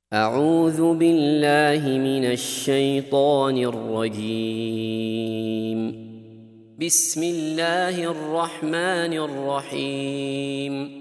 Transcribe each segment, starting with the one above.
أعوذ بالله من الشيطان الرجيم. بسم الله الرحمن الرحيم.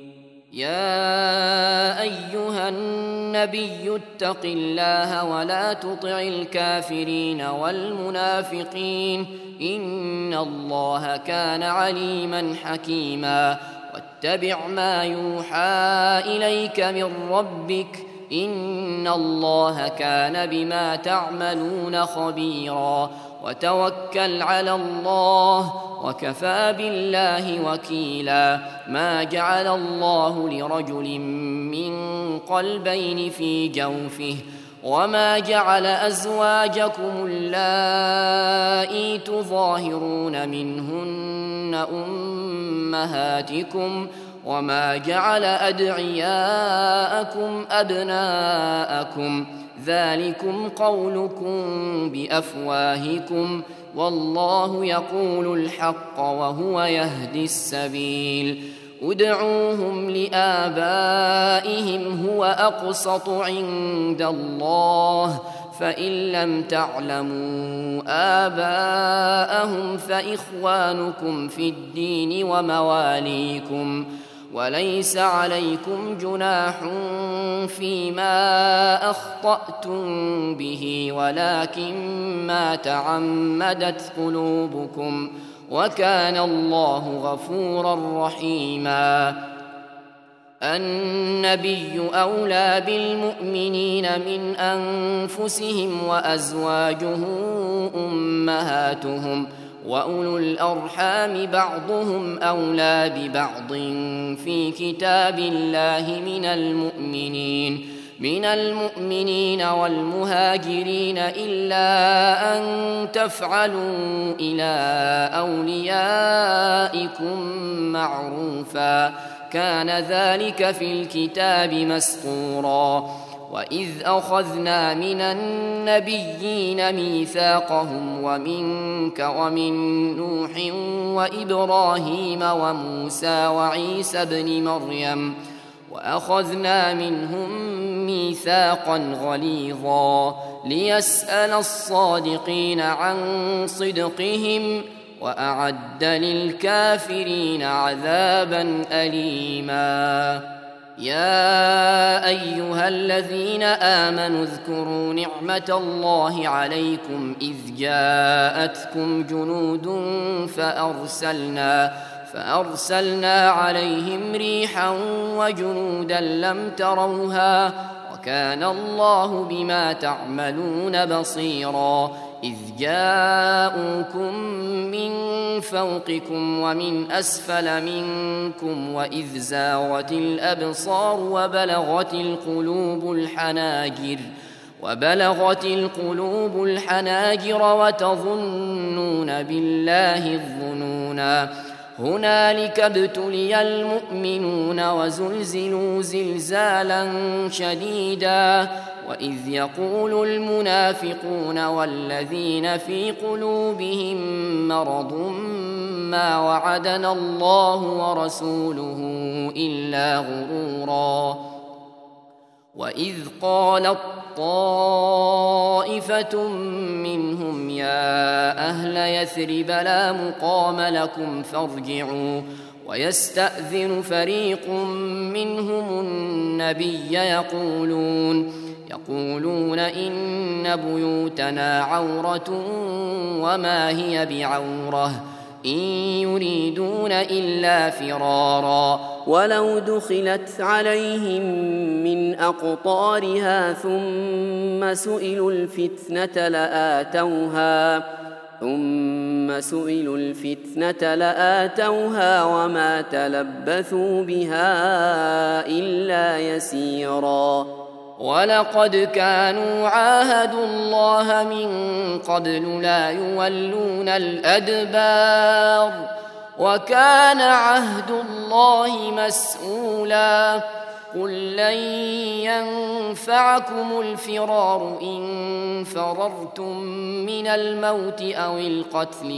يا أيها النبي اتق الله ولا تطع الكافرين والمنافقين إن الله كان عليما حكيما. واتبع ما يوحى إليك من ربك إن الله كان بما تعملون خبيرا. وتوكل على الله وكفى بالله وكيلا. ما جعل الله لرجل من قلبين في جوفه وما جعل أزواجكم اللائي تظاهرون منهن أمهاتكم وما جعل أدعياءكم أبناءكم ذلكم قولكم بأفواهكم والله يقول الحق وهو يهدي السبيل. ادعوهم لآبائهم هو أقسط عند الله فإن لم تعلموا آباءهم فإخوانكم في الدين ومواليكم وليس عليكم جناح فيما أخطأتم به ولكن ما تعمدت قلوبكم وكان الله غفورا رحيما. النبي أولى بالمؤمنين من أنفسهم وأزواجه أمهاتهم وأولو الأرحام بعضهم أولى ببعض في كتاب الله من المؤمنين والمهاجرين إلا أن تفعلوا إلى أوليائكم معروفا كان ذلك في الكتاب مسطورا. وإذ أخذنا من النبيين ميثاقهم ومنك ومن نوح وإبراهيم وموسى وعيسى ابن مريم وأخذنا منهم ميثاقا غليظا ليسأل الصادقين عن صدقهم وأعد للكافرين عذابا أليما. يا أيها الذين آمنوا اذكروا نعمة الله عليكم إذ جاءتكم جنود فأرسلنا عليهم ريحا وجنودا لم تروها وكان الله بما تعملون بصيرا. إذ جاءوكم من فوقكم ومن أسفل منكم وإذ زاغت الأبصار وبلغت القلوب الحناجر وتظنون بالله الظنونا. هنالك ابتلي المؤمنون وزلزلوا زلزالا شديدا. وإذ يقول المنافقون والذين في قلوبهم مرض ما وعدنا الله ورسوله إلا غرورا. وإذ قالت طائفة منهم يا أهل يثرب لا مقام لكم فارجعوا ويستأذن فريق منهم النبي يقولون إن بيوتنا عورة وما هي بعورة إن يريدون إلا فرارا ولو دخلت عليهم من أقطارها ثم سئلوا الفتنة لآتوها وما تلبثوا بها إلا يسيرا. ولقد كانوا عاهدوا الله من قبل لا يولون الأدبار وكان عهد الله مسؤولا. قل لن ينفعكم الفرار إن فررتم من الموت أو القتل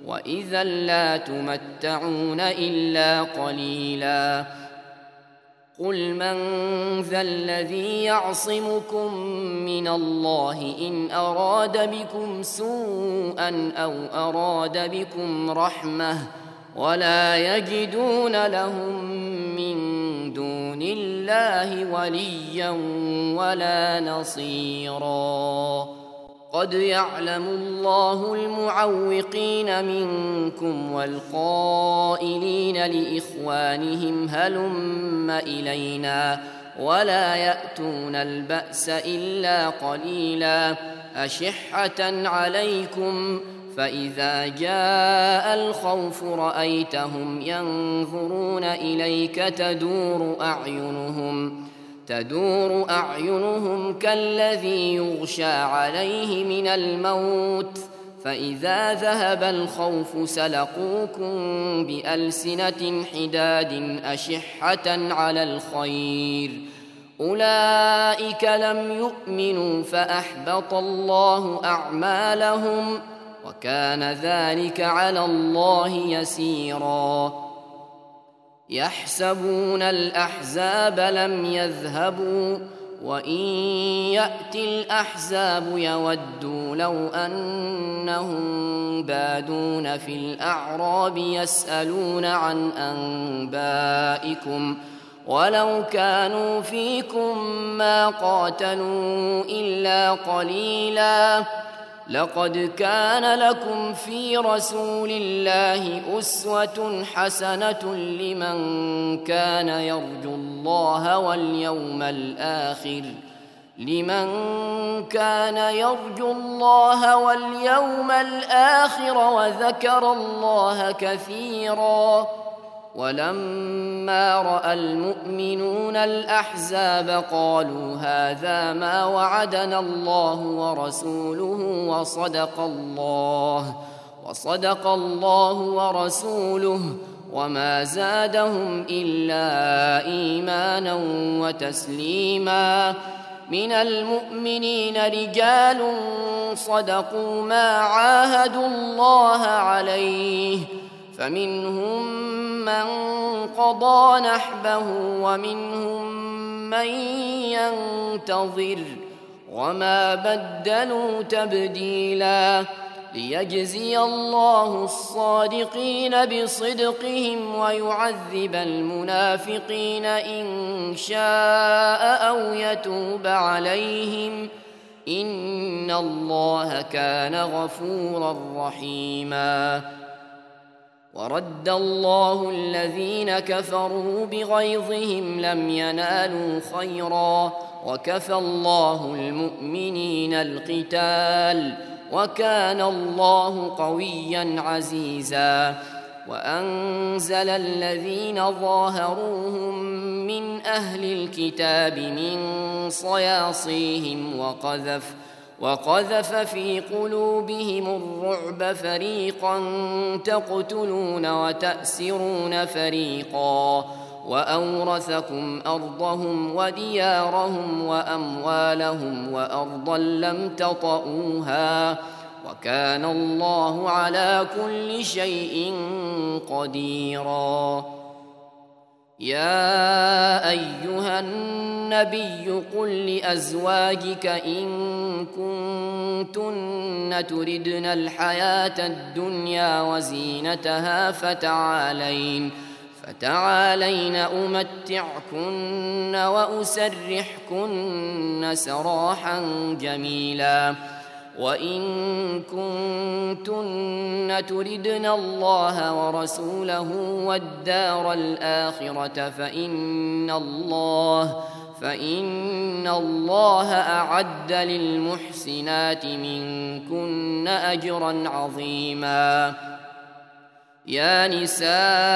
وإذا لا تمتعون إلا قليلا. قل من ذا الذي يعصمكم من الله إن أراد بكم سوءا أو أراد بكم رحمة ولا يجدون لهم من دون الله وليا ولا نصيرا قد يعلم الله المعوقين منكم والقائلين لإخوانهم هلم إلينا ولا يأتون البأس إلا قليلا أشحة عليكم فإذا جاء الخوف رأيتهم ينظرون إليك تدور أعينهم كالذي يغشى عليه من الموت فإذا ذهب الخوف سلقوكم بألسنة حداد أشحة على الخير أولئك لم يؤمنوا فأحبط الله أعمالهم وكان ذلك على الله يسيرا يحسبون الأحزاب لم يذهبوا وإن يأتي الأحزاب يودوا لو أنهم بادون في الأعراب يسألون عن أنبائكم ولو كانوا فيكم ما قاتلوا إلا قليلا لقد كان لكم في رسول الله أسوة حسنة لمن كان يرجو الله واليوم الآخر وذكر الله كثيرا ولما رأى المؤمنون الأحزاب قالوا هذا ما وعدنا الله ورسوله وصدق الله ورسوله وما زادهم إلا إيمانا وتسليما من المؤمنين رجال صدقوا ما عاهدوا الله عليه فمنهم من قضى نحبه ومنهم من ينتظر وما بدلوا تبديلا ليجزي الله الصادقين بصدقهم ويعذب المنافقين إن شاء أو يتوب عليهم إن الله كان غفورا رحيما ورد الله الذين كفروا بغيظهم لم ينالوا خيرا وكفى الله المؤمنين القتال وكان الله قويا عزيزا وأنزل الذين ظاهروهم من أهل الكتاب من صياصيهم وقذف في قلوبهم الرعب فريقا تقتلون وتأسرون فريقا وأورثكم أرضهم وديارهم وأموالهم وأرضا لم تطئوها وكان الله على كل شيء قديرا يا أيها النبي قل لأزواجك إن كنتن تردن الحياة الدنيا وزينتها فتعالين أمتعكن وأسرحكن سراحا جميلا وإن كنتن تردن الله ورسوله والدار الآخرة فإن الله أعد للمحسنات منكن أجرا عظيما يا نساء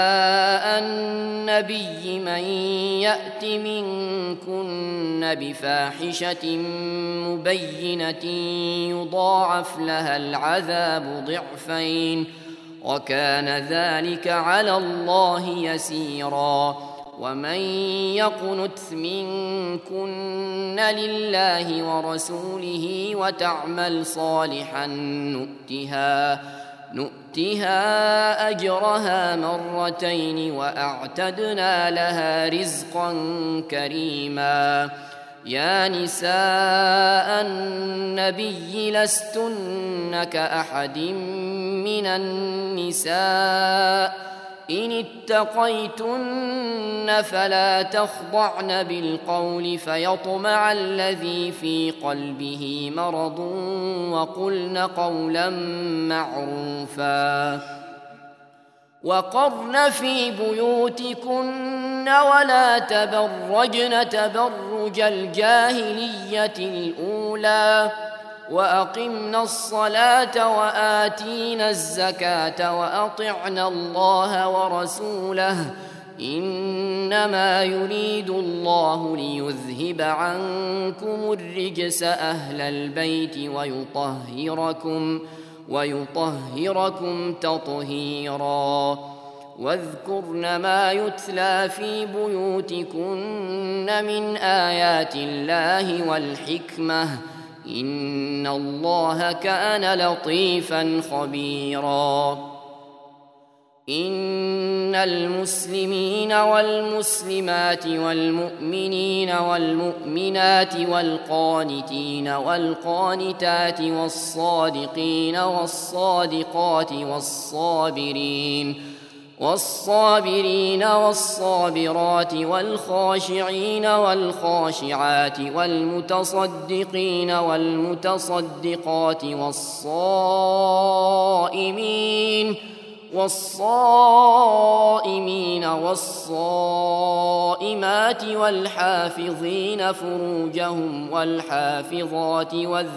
النبي من يأت منكن بفاحشة مبينة يضاعف لها العذاب ضعفين وكان ذلك على الله يسيرا ومن يقنت منكن لله ورسوله وتعمل صالحا نؤتها أجرها مرتين وأعتدنا لها رزقا كريما. يا نساء النبي لستن كأحد من النساء إن اتقيتن فلا تخضعن بالقول فيطمع الذي في قلبه مرض وقلن قولا معروفا. وقرن في بيوتكن ولا تبرجن تبرج الجاهلية الأولى وأقمنا الصلاة وآتينا الزكاة وأطعنا الله ورسوله إنما يريد الله ليذهب عنكم الرجس أهل البيت ويطهركم تطهيرا. واذكرن ما يتلى في بيوتكن من آيات الله والحكمة إن الله كان لطيفا خبيرا. إن المسلمين والمسلمات والمؤمنين والمؤمنات والقانتين والقانتات والصادقين والصادقات والصابرين والصابرات والخاشعين والخاشعات والمتصدقين والمتصدقات والصائمين والصائمات والحافظين فروجهم والحافظات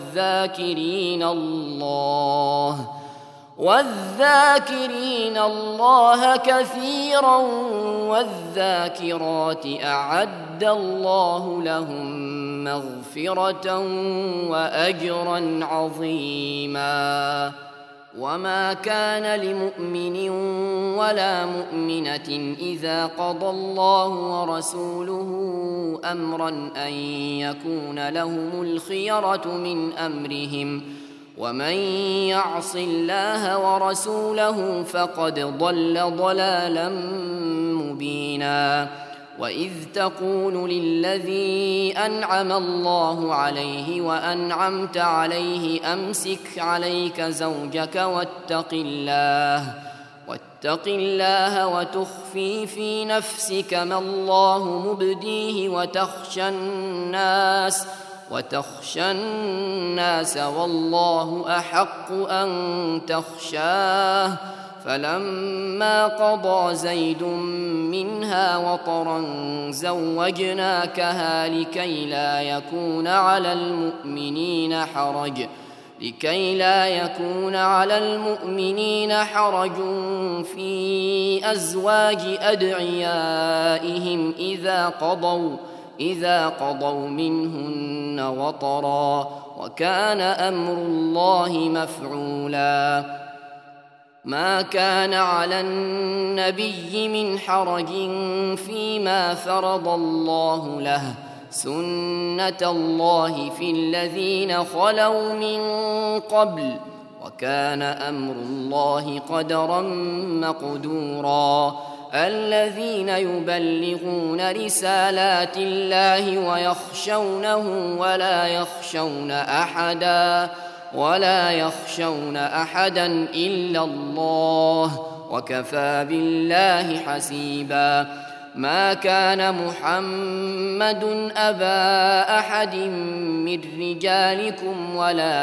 والذاكرين الله كثيرا والذاكرات أعد الله لهم مغفرة وأجرا عظيما. وما كان لمؤمن ولا مؤمنة إذا قضى الله ورسوله أمرا أن يكون لهم الخيرة من أمرهم ومن يعص الله ورسوله فقد ضل ضلالا مبينا. وإذ تقول للذي أنعم الله عليه وأنعمت عليه أمسك عليك زوجك واتق الله وتخفي في نفسك ما الله مبديه وتخشى الناس والله أحق أن تخشاه. فلما قضى زيد منها وطرا زوجناكها لكي لا يكون على المؤمنين حرج في أزواج أدعيائهم إذا قضوا منهن وطرا وكان أمر الله مفعولا. ما كان على النبي من حرج فيما فرض الله له سنة الله في الذين خلوا من قبل وكان أمر الله قدرا مقدورا. الذين يبلغون رسالات الله ويخشونه ولا يخشون أحدا إلا الله وكفى بالله حسيبا. ما كان محمد أبا أحد من رجالكم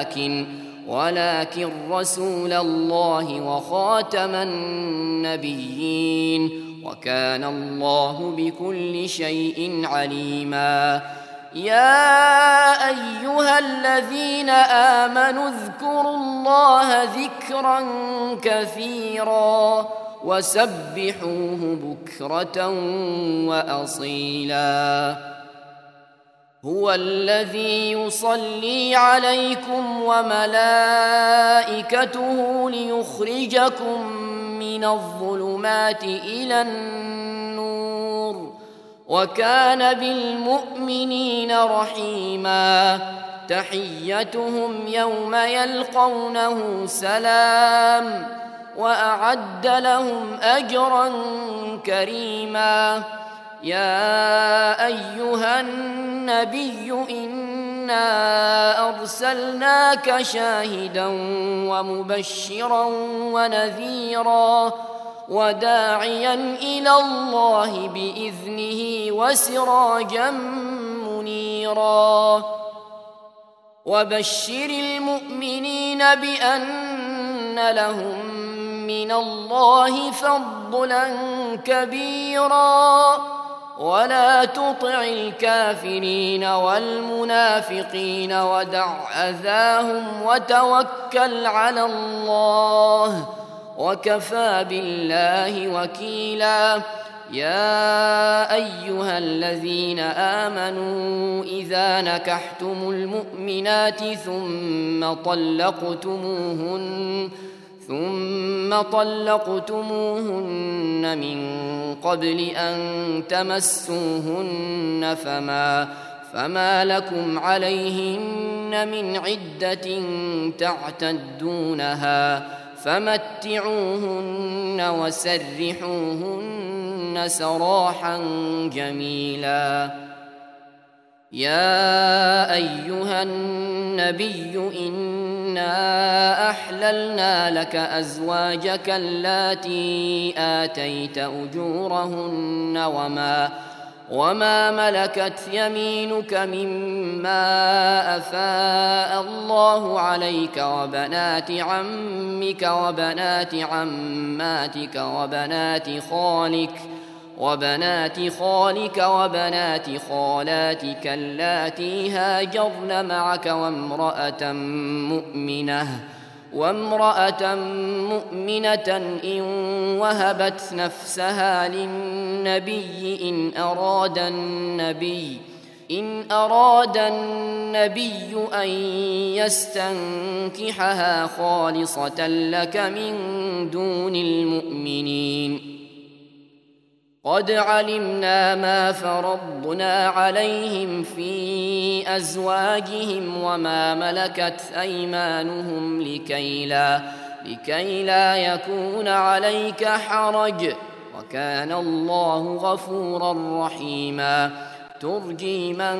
ولكن رسول الله وخاتم النبيين وكان الله بكل شيء عليما. يا أيها الذين آمنوا اذكروا الله ذكرا كثيرا وسبحوه بكرة وأصيلا. هو الذي يصلي عليكم وملائكته ليخرجكم من الظلمات إلى النور وكان بالمؤمنين رحيما. تحيتهم يوم يلقونه سلام وأعد لهم أجرا كريما. يا أيها النبي إنا أرسلناك شاهدا ومبشرا ونذيرا وداعيا إلى الله بإذنه وسراجا منيرا. وبشر المؤمنين بأن لهم من الله فضلا كبيرا ولا تطع الكافرين والمنافقين ودع أذاهم وتوكل على الله وكفى بالله وكيلا. يا أيها الذين آمنوا إذا نكحتم المؤمنات ثم طلقتموهن من قبل أن تمسوهن فما لكم عليهن من عدة تعتدونها فمتعوهن وسرحوهن سراحا جميلا. يا أيها النبي إنا أحللنا لك أزواجك اللاتي آتيت أجورهن وما ملكت يمينك مما أفاء الله عليك وبنات عمك وبنات عماتك وبنات خالك وبنات خالاتك اللاتي هاجرن معك وامرأة مؤمنة إن وهبت نفسها للنبي إن أراد النبي أن يستنكحها خالصة لك من دون المؤمنين. قد علمنا ما فرضنا عليهم في أزواجهم وما ملكت أيمانهم لكي لا يكون عليك حرج وكان الله غفورا رحيما. ترجي من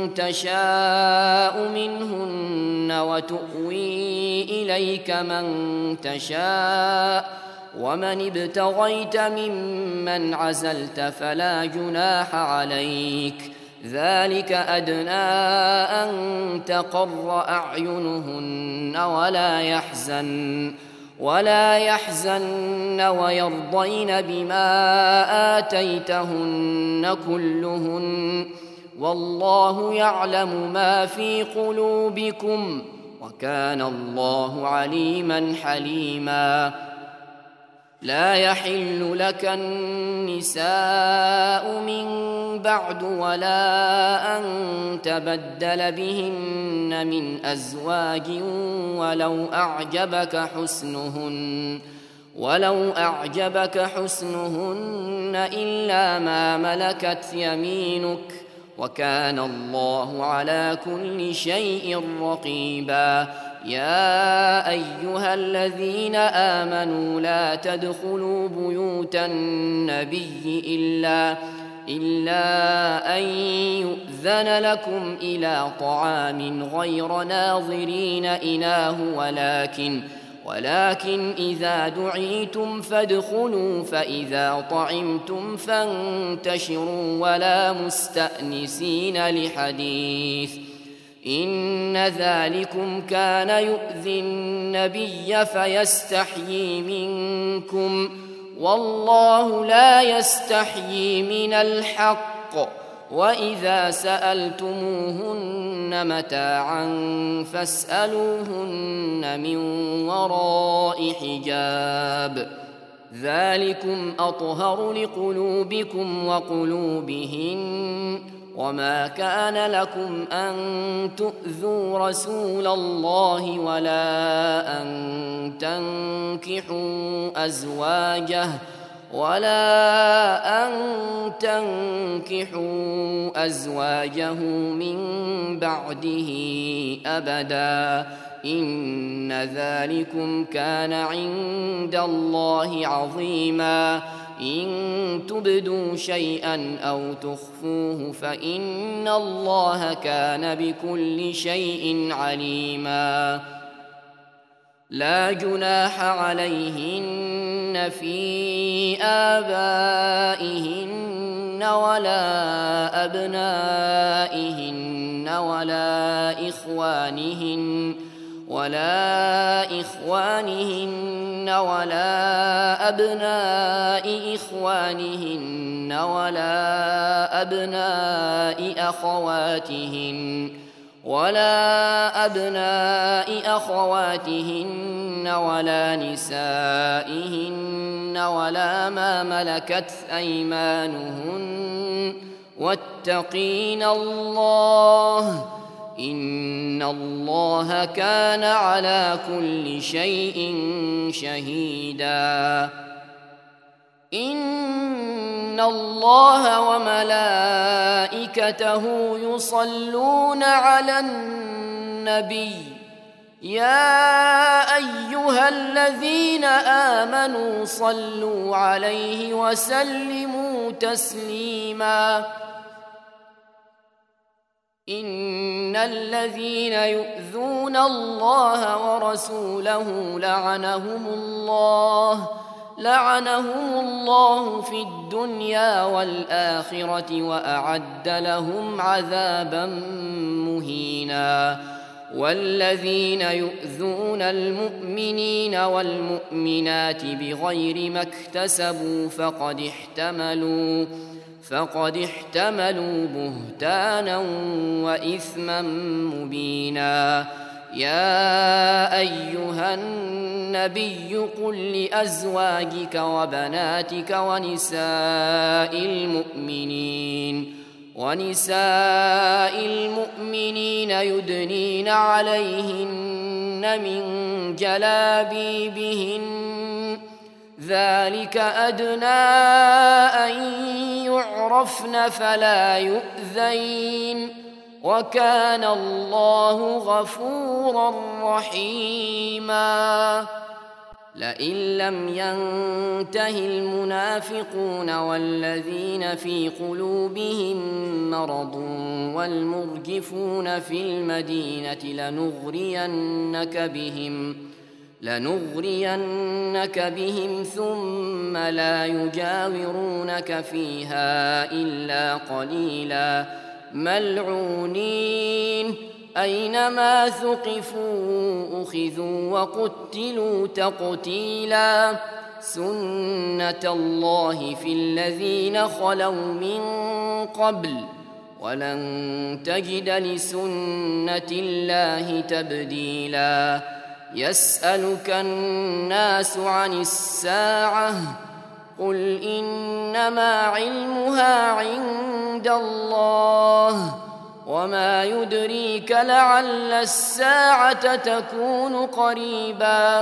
تشاء منهن وتؤوي إليك من تشاء ومن ابتغيت ممن عزلت فلا جناح عليك. ذلك أدنى أن تقر أعينهن ولا يحزن ويرضين بما آتيتهن كلهن والله يعلم ما في قلوبكم وكان الله عليما حليما. لا يحل لك النساء من بعد ولا أن تبدل بهن من أزواج ولو أعجبك حسنهن إلا ما ملكت يمينك وكان الله على كل شيء رقيبا. يا أيها الذين آمنوا لا تدخلوا بيوت النبي إلا أن يؤذن لكم إلى طعام غير ناظرين إناه ولكن إذا دعيتم فادخلوا فإذا طعمتم فانتشروا ولا مستأنسين لحديث إن ذلكم كان يؤذي النبي فيستحيي منكم والله لا يستحيي من الحق. وإذا سألتموهن متاعا فاسألوهن من وراء حجاب ذلكم أطهر لقلوبكم وقلوبهن. وما كان لكم أن تؤذوا رسول الله ولا أن تنكحوا أزواجه ولا أن تنكحوا أزواجه من بعده أبدا إن ذلكم كان عند الله عظيما إن تبدوا شيئا أو تخفوه فإن الله كان بكل شيء عليما لا جناح عليهن في آبائهن ولا أبنائهن ولا إخوانهن ولا أبناء إخوانهن ولا أبناء أخواتهن ولا نسائهن ولا ما ملكت أيمانهن واتقين الله إن الله كان على كل شيء شهيدا إن الله وملائكته يصلون على النبي يا أيها الذين آمنوا صلوا عليه وسلموا تسليما إن الذين يؤذون الله ورسوله لعنهم الله في الدنيا والآخرة وأعد لهم عذابا مهينا والذين يؤذون المؤمنين والمؤمنات بغير ما اكتسبوا فقد احتملوا بهتانا وإثما مبينا يا أيها النبي قل لأزواجك وبناتك ونساء المؤمنين يدنين عليهن من جلابيبهن ذلك أدنى أن يعرفن فلا يؤذين وكان الله غفورا رحيما لئن لم ينته المنافقون والذين في قلوبهم مرض والمرجفون في المدينة لنغرينك بهم ثم لا يجاورونك فيها إلا قليلا ملعونين أينما ثقفوا أخذوا وقتلوا تقتيلا سنة الله في الذين خلوا من قبل ولن تجد لسنة الله تبديلا يسألك الناس عن الساعة قل إنما علمها عند الله وما يدريك لعل الساعة تكون قريبا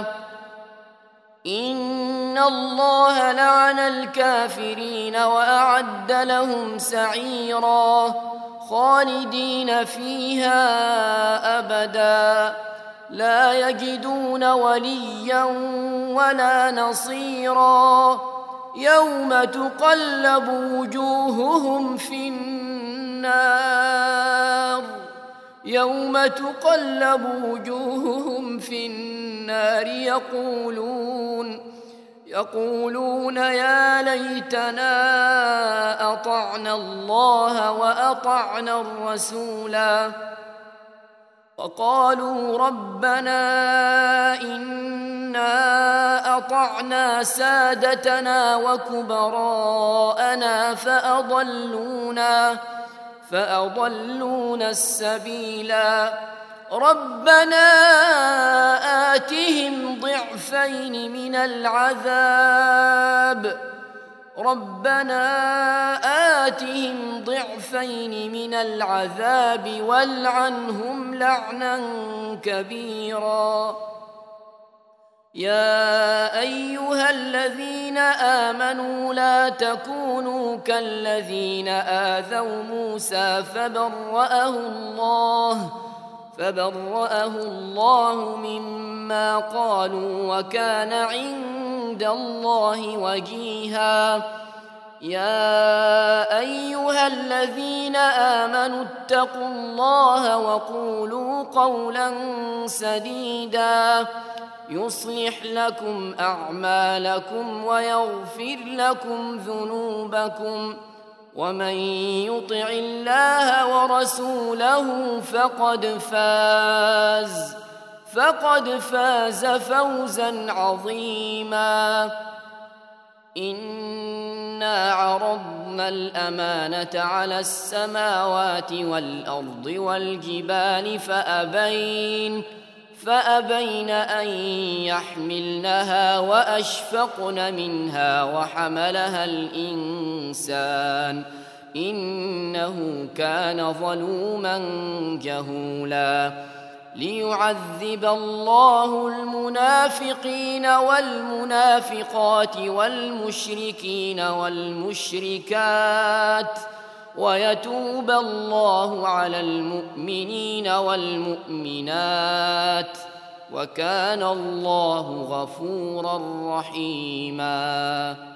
إن الله لعن الكافرين وأعد لهم سعيرا خالدين فيها أبدا لا يجدون وليا ولا نصيرا يوم تقلب وجوههم في النار يقولون يا ليتنا أطعنا الله وأطعنا الرسولا وقالوا ربنا إنا أطعنا سادتنا وكبراءنا فأضلونا السبيلا ربنا آتهم ضعفين من العذاب والعنهم لعنا كبيرا يا أيها الذين آمنوا لا تكونوا كالذين آذوا موسى فبرأه الله مما قالوا وكان عند الله وجيها. يا أيها الذين آمنوا اتقوا الله وقولوا قولا سديدا يصلح لكم أعمالكم ويغفر لكم ذنوبكم ومن يطع الله ورسوله فقد فاز فوزا عظيما. إنا عرضنا الأمانة على السماوات والأرض والجبال فأبين أن يحملنها وأشفقن منها وحملها الإنسان إنه كان ظلوما جهولا. ليعذب الله المنافقين والمنافقات والمشركين والمشركات ويتوب الله على المؤمنين والمؤمنات وكان الله غفورا رحيما.